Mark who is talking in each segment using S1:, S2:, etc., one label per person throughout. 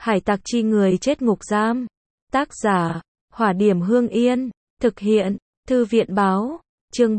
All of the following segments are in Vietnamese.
S1: Hải tặc chi người chết ngục giam. Tác giả, Hỏa Điểm Hương Yên. Thực hiện, Thư viện báo. Chương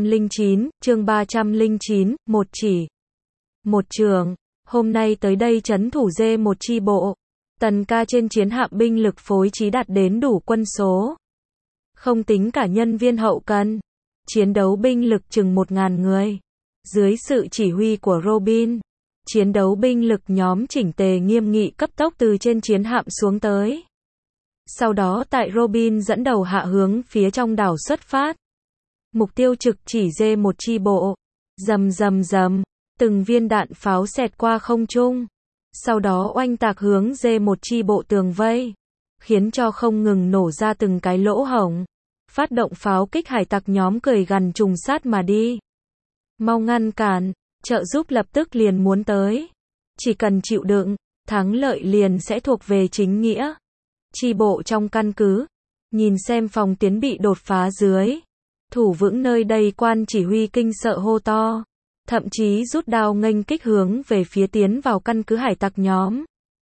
S1: 309, một chỉ. Một trường. Hôm nay tới đây trấn thủ D1 chi bộ. Tần ca trên chiến hạm binh lực phối trí đạt đến đủ quân số. Không tính cả nhân viên hậu cần. Chiến đấu binh lực chừng 1.000 người. Dưới sự chỉ huy của Robin, chiến đấu binh lực nhóm chỉnh tề nghiêm nghị cấp tốc từ trên chiến hạm xuống tới. Sau đó tại Robin dẫn đầu hạ hướng phía trong đảo xuất phát. Mục tiêu trực chỉ D1 chi bộ. Rầm rầm rầm, từng viên đạn pháo xẹt qua không trung. Sau đó oanh tạc hướng D1 chi bộ tường vây, khiến cho không ngừng nổ ra từng cái lỗ hổng. Phát động pháo kích, hải tặc nhóm cười gằn trùng sát mà đi. Mau ngăn cản, trợ giúp lập tức liền muốn tới. Chỉ cần chịu đựng, thắng lợi liền sẽ thuộc về chính nghĩa. Chi bộ trong căn cứ, nhìn xem phòng tuyến bị đột phá dưới. Thủ vững nơi đây quan chỉ huy kinh sợ hô to. Thậm chí rút đao nghênh kích hướng về phía tiến vào căn cứ hải tặc nhóm.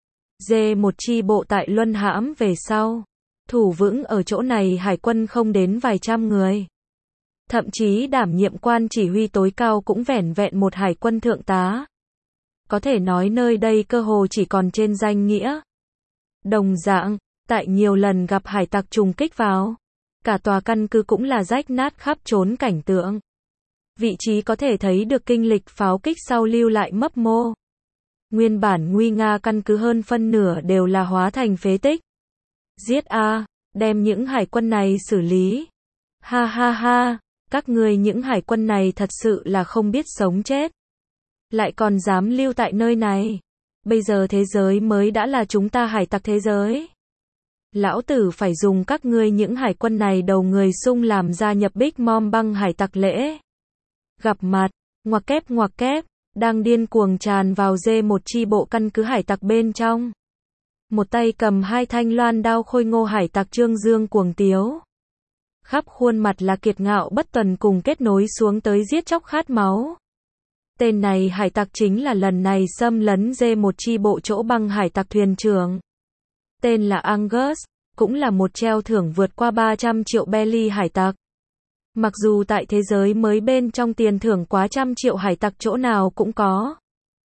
S1: D1 chi bộ tại luân hãm về sau. Thủ vững ở chỗ này hải quân không đến vài trăm người. Thậm chí đảm nhiệm quan chỉ huy tối cao cũng vẻn vẹn một hải quân thượng tá. Có thể nói nơi đây cơ hồ chỉ còn trên danh nghĩa. Đồng dạng, tại nhiều lần gặp hải tặc trùng kích vào, cả tòa căn cứ cũng là rách nát khắp trốn cảnh tượng. Vị trí có thể thấy được kinh lịch pháo kích sau lưu lại mấp mô. Nguyên bản nguy nga căn cứ hơn phân nửa đều là hóa thành phế tích. Giết a, đem những hải quân này xử lý. Ha ha ha, các ngươi những hải quân này thật sự là không biết sống chết. Lại còn dám lưu tại nơi này. Bây giờ thế giới mới đã là chúng ta hải tặc thế giới. Lão tử phải dùng các ngươi những hải quân này đầu người sung làm gia nhập Big Mom băng hải tặc lễ. Gặp mặt, ngoặc kép, đang điên cuồng tràn vào D1 chi bộ căn cứ hải tặc bên trong. Một tay cầm hai thanh loan đao khôi ngô hải tặc trương dương cuồng tiếu. Khắp khuôn mặt là kiệt ngạo bất tuần cùng kết nối xuống tới giết chóc khát máu. Tên này hải tặc chính là lần này xâm lấn D1 chi bộ chỗ băng hải tặc thuyền trưởng. Tên là Angus, cũng là một treo thưởng vượt qua 300 triệu belly hải tặc. Mặc dù tại thế giới mới bên trong tiền thưởng quá 100 triệu hải tặc chỗ nào cũng có.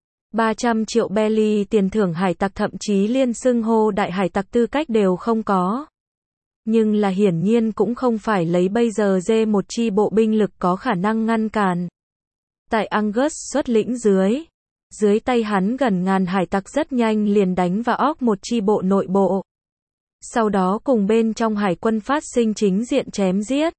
S1: 300 triệu belly tiền thưởng hải tặc thậm chí liên xưng hô đại hải tặc tư cách đều không có. Nhưng là hiển nhiên cũng không phải lấy bây giờ D1 chi bộ binh lực có khả năng ngăn cản. Tại Angus xuất lĩnh dưới tay hắn gần ngàn hải tặc rất nhanh liền đánh vào óc một chi bộ nội bộ. Sau đó cùng bên trong hải quân phát sinh chính diện chém giết.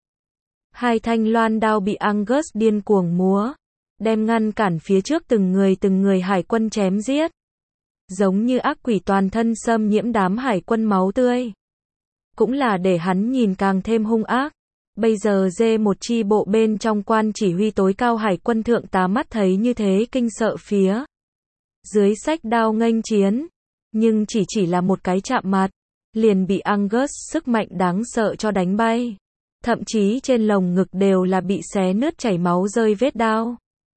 S1: Hai thanh loan đao bị Angus điên cuồng múa, đem ngăn cản phía trước từng người hải quân chém giết. Giống như ác quỷ toàn thân xâm nhiễm đám hải quân máu tươi. Cũng là để hắn nhìn càng thêm hung ác. Bây giờ D1 chi bộ bên trong quan chỉ huy tối cao hải quân thượng tá mắt thấy như thế kinh sợ phía dưới xách đao nghênh chiến. Nhưng chỉ là một cái chạm mặt, liền bị Angus sức mạnh đáng sợ cho đánh bay. Thậm chí trên lồng ngực đều là bị xé nứt chảy máu rơi vết đao.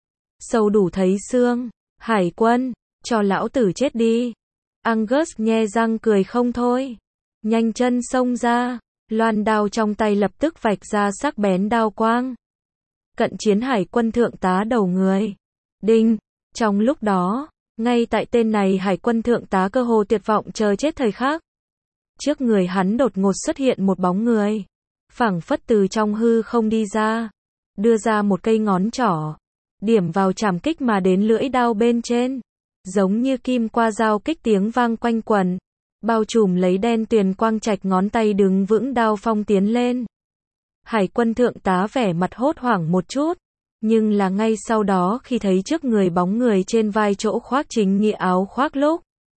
S1: Sâu đủ thấy xương. Hải quân, cho lão tử chết đi. Angus nhe răng cười không thôi. Nhanh chân xông ra. Loan đao trong tay lập tức vạch ra sắc bén đao quang. Cận chiến hải quân thượng tá đầu người. Đinh. Trong lúc đó, ngay tại tên này hải quân thượng tá cơ hồ tuyệt vọng chờ chết thời khắc. Trước người hắn đột ngột xuất hiện một bóng người. Phảng phất từ trong hư không đi ra. Đưa ra một cây ngón trỏ. Điểm vào chạm kích mà đến lưỡi đao bên trên. Giống như kim qua dao kích tiếng vang quanh quẩn. Bao trùm lấy đen tuyền quang trạch ngón tay đứng vững đao phong tiến lên. Hải quân thượng tá vẻ mặt hốt hoảng một chút. Nhưng là ngay sau đó khi thấy trước người bóng người trên vai chỗ khoác chính nghĩa áo khoác lúc.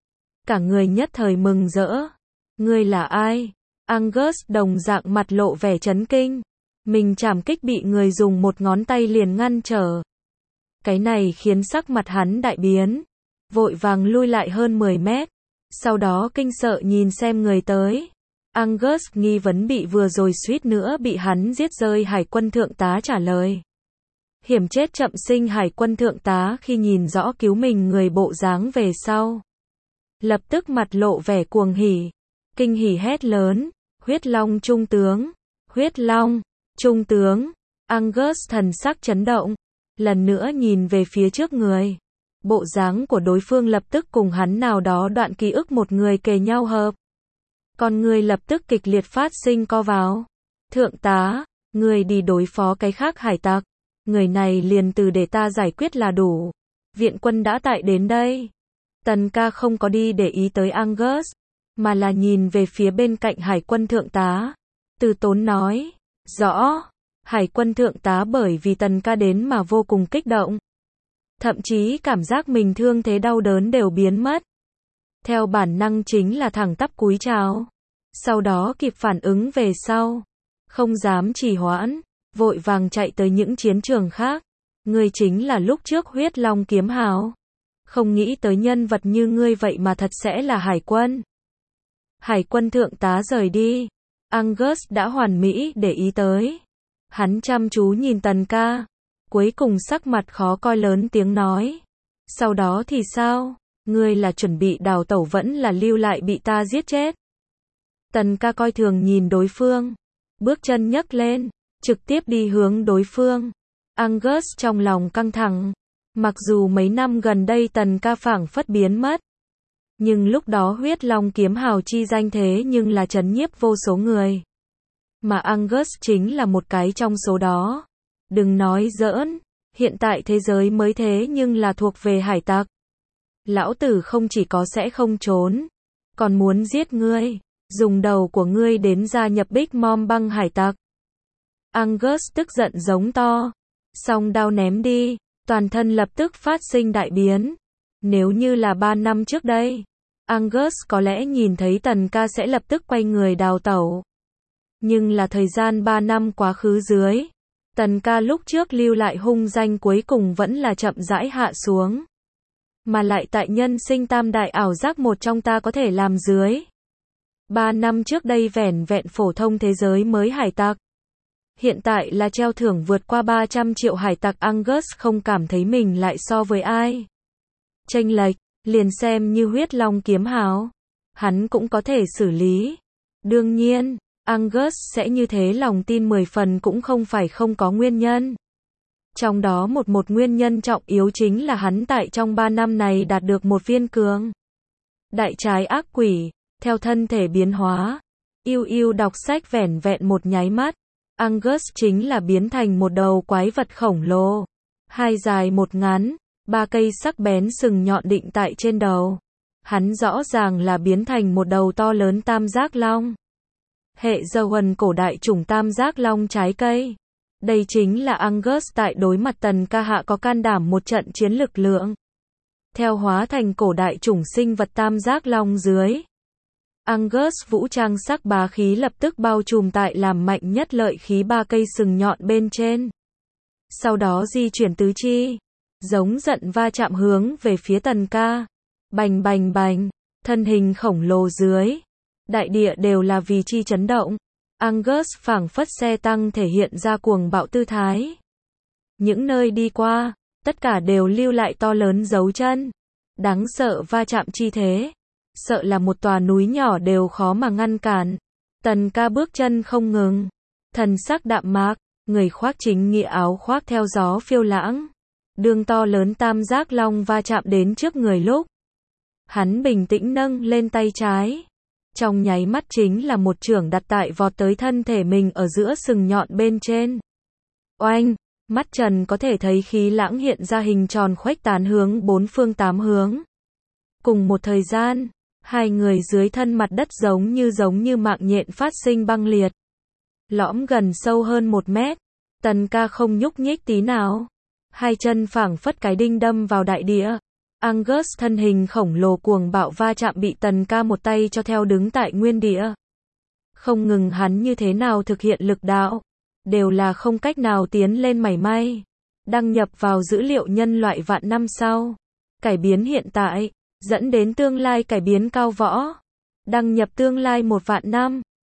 S1: Cả người nhất thời mừng rỡ. Ngươi là ai? Angus đồng dạng mặt lộ vẻ chấn kinh. Mình chạm kích bị người dùng một ngón tay liền ngăn trở. Cái này khiến sắc mặt hắn đại biến. Vội vàng lui lại hơn 10 mét. Sau đó kinh sợ nhìn xem người tới. Angus nghi vấn bị vừa rồi suýt nữa bị hắn giết rơi hải quân thượng tá trả lời. Hiểm chết chậm sinh hải quân thượng tá khi nhìn rõ cứu mình người bộ dáng về sau. lập tức mặt lộ vẻ cuồng hỉ, kinh hỉ hét lớn, huyết long trung tướng, huyết long, trung tướng, Angus thần sắc chấn động, lần nữa nhìn về phía trước người. Bộ dáng của đối phương lập tức cùng hắn nào đó đoạn ký ức một người kề nhau hợp. Con người lập tức kịch liệt phát sinh co vào. Thượng tá, người đi đối phó cái khác hải tặc. Người này liền từ để ta giải quyết là đủ. Viện quân đã tại đến đây. Tần ca không có đi để ý tới Angus, mà là nhìn về phía bên cạnh hải quân thượng tá. Từ tốn nói, rõ, hải quân thượng tá bởi vì tần ca đến mà vô cùng kích động. Thậm chí cảm giác mình thương thế đau đớn đều biến mất. Theo bản năng chính là thẳng tắp cúi chào. Sau đó kịp phản ứng về sau. Không dám trì hoãn, vội vàng chạy tới những chiến trường khác. Ngươi chính là lúc trước huyết long kiếm hào. Không nghĩ tới nhân vật như ngươi vậy mà thật sẽ là hải quân. Hải quân thượng tá rời đi. Angus đã hoàn mỹ để ý tới. Hắn chăm chú nhìn tần ca. Cuối cùng sắc mặt khó coi lớn tiếng nói. Sau đó thì sao? Ngươi là chuẩn bị đào tẩu vẫn là lưu lại bị ta giết chết? Tần ca coi thường nhìn đối phương. Bước chân nhấc lên. Trực tiếp đi hướng đối phương. Angus trong lòng căng thẳng. Mặc dù mấy năm gần đây tần ca phảng phất biến mất. Nhưng lúc đó huyết long kiếm hào chi danh thế nhưng là trấn nhiếp vô số người. Mà Angus chính là một cái trong số đó. Đừng nói giỡn, hiện tại thế giới mới thế nhưng là thuộc về hải tặc. Lão tử không chỉ có sẽ không trốn, còn muốn giết ngươi, dùng đầu của ngươi đến gia nhập Big Mom băng hải tặc. Angus tức giận giống to, song đao ném đi, toàn thân lập tức phát sinh đại biến. Nếu như là 3 năm trước đây, Angus có lẽ nhìn thấy tần ca sẽ lập tức quay người đào tẩu. Nhưng là thời gian 3 năm quá khứ dưới. Tần ca lúc trước lưu lại hung danh cuối cùng vẫn là chậm rãi hạ xuống. Mà lại tại nhân sinh tam đại ảo giác một trong ta có thể làm dưới. 3 năm trước đây vẻn vẹn phổ thông thế giới mới hải tặc. Hiện tại là treo thưởng vượt qua 300 triệu hải tặc. Angus không cảm thấy mình lại so với ai. Chênh lệch, liền xem như huyết long kiếm hào. Hắn cũng có thể xử lý. Đương nhiên. Angus sẽ như thế lòng tin 10 phần cũng không phải không có nguyên nhân. Trong đó một nguyên nhân trọng yếu chính là hắn tại trong 3 năm này đạt được một viên cường đại trái ác quỷ, theo thân thể biến hóa. Yêu đọc sách vẻn vẹn một nháy mắt. Angus chính là biến thành một đầu quái vật khổng lồ. 2 dài 1 ngắn, 3 cây sắc bén sừng nhọn định tại trên đầu. Hắn rõ ràng là biến thành một đầu to lớn tam giác long. Hệ Zoan cổ đại chủng tam giác long trái cây. Đây chính là Angus tại đối mặt tần ca hạ có can đảm một trận chiến lực lượng. Theo hóa thành cổ đại chủng sinh vật tam giác long dưới. Angus vũ trang sắc bá khí lập tức bao trùm tại làm mạnh nhất lợi khí 3 cây sừng nhọn bên trên. Sau đó di chuyển tứ chi. Giống giận va chạm hướng về phía tần ca. Bành bành bành. Thân hình khổng lồ dưới. Đại địa đều là vì chi chấn động. Angus phảng phất xe tăng thể hiện ra cuồng bạo tư thái. Những nơi đi qua, tất cả đều lưu lại to lớn dấu chân. Đáng sợ va chạm chi thế. Sợ là một tòa núi nhỏ đều khó mà ngăn cản. Tần ca bước chân không ngừng. Thần sắc đạm mạc, người khoác chính nghĩa áo khoác theo gió phiêu lãng. Đường to lớn tam giác long va chạm đến trước người lúc. Hắn bình tĩnh nâng lên tay trái. Trong nháy mắt chính là một chưởng đặt tại vọt tới thân thể mình ở giữa sừng nhọn bên trên. Oanh, mắt trần có thể thấy khí lãng hiện ra hình tròn khuếch tán hướng 4 phương 8 hướng. Cùng một thời gian, hai người dưới thân mặt đất giống như mạng nhện phát sinh băng liệt. Lõm gần sâu hơn 1 mét, tần ca không nhúc nhích tí nào. Hai chân phảng phất cái đinh đâm vào đại địa. Angus thân hình khổng lồ cuồng bạo va chạm bị tần ca một tay cho theo đứng tại nguyên địa. Không ngừng hắn như thế nào thực hiện lực đạo, đều là không cách nào tiến lên mảy may. Đăng nhập vào dữ liệu nhân loại vạn năm sau. Cải biến hiện tại, dẫn đến tương lai cải biến cao võ. Đăng nhập tương lai 1 vạn năm.